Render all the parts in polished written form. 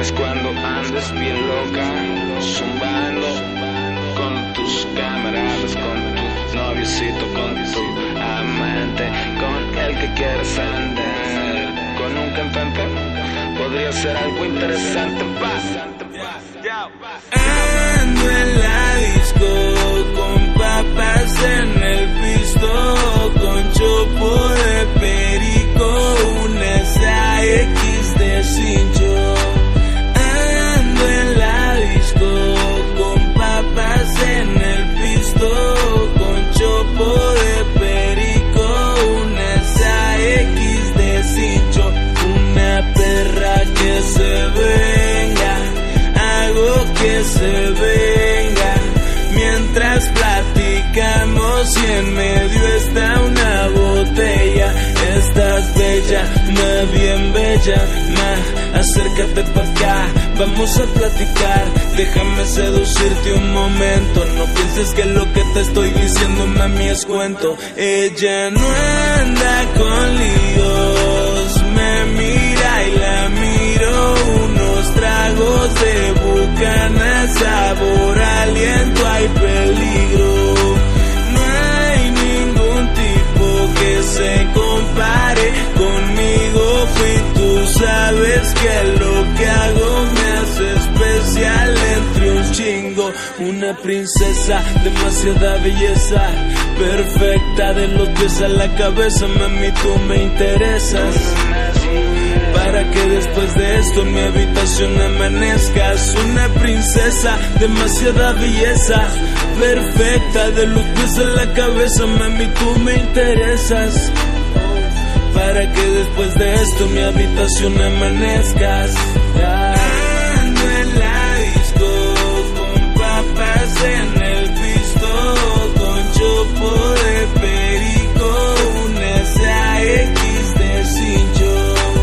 llames cuando andes bien loca, zumbando con tus camaradas, con tu noviocito, con tu amante, con el que quieras andar. Con un cantante podría ser algo interesante. Ando en la disco con papas en el pisto, con chopo de perico, una SAX de cincho. Ando en la disco con papas en el pisto, con chopo de perico, una SAX de cincho. Una perra que se venga, hago que se venga, mientras platicamos y en medio está una botella. Estás bella, ma, bien bella, ma, acércate pa' acá, vamos a platicar, déjame seducirte un momento, no pienses que lo que te estoy diciendo, mami, es cuento. Ella no anda con líos, me mira y la miro, unos tragos de Bucana, sabor, aliento, hay peligro. No hay ningún tipo que se compare conmigo, y tú sabes que lo que hago me hace especial entre un chingo. Una princesa, demasiada belleza, perfecta de los pies a la cabeza, mami, tú me interesas. Para que después de esto en mi habitación amanezcas. Una princesa, demasiada belleza, perfecta de los pies a la cabeza, mami, tú me interesas. Para que después de esto en mi habitación amanezcas. Ando en la disco con papas en el pisto, con chopo de perico, una SAX de cincho.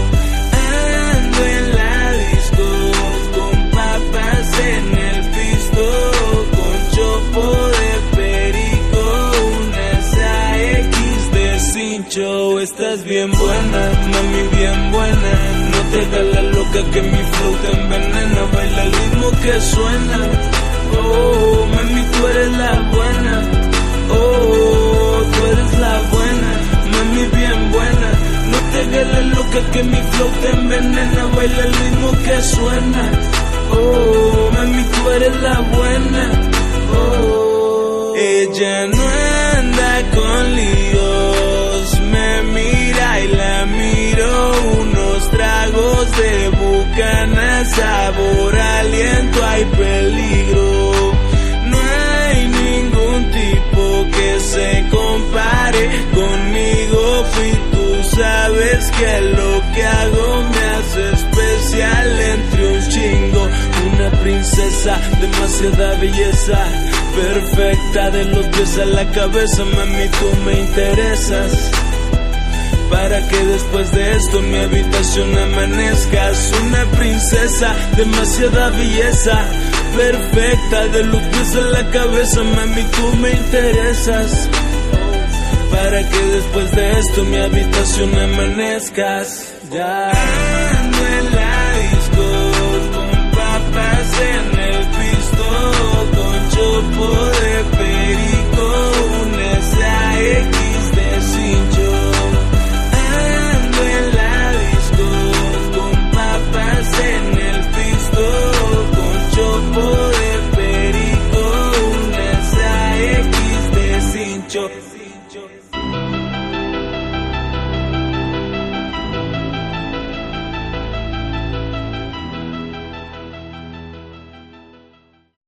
Ando en la disco con papas en el pisto, con chopo de perico, una SAX de cincho. Estás bien buena, mami, bien buena, no te hagas la loca que mi flow te envenena, baila el ritmo que suena. Oh, mami, tú eres la buena, oh, tú eres la buena, mami, bien buena, no te hagas la loca que mi flow te envenena, baila el ritmo que suena. Oh, mami, tú eres la buena, oh. Ella no anda con líos, me mira y la miro, unos tragos de Bucana, sabor, aliento, hay peligro. No hay ningún tipo que se compare conmigo, y tú sabes que lo que hago me hace especial entre un chingo. Una princesa, demasiada belleza, perfecta de los pies a la cabeza, mami, tú me interesas. Para que después de esto en mi habitación amanezcas. Una princesa, demasiada belleza, perfecta de los pies a la cabeza, mami, tú me interesas. Para que después de esto en mi habitación amanezcas. Ya. Ando en la disco con papas en el pisto, con chopo de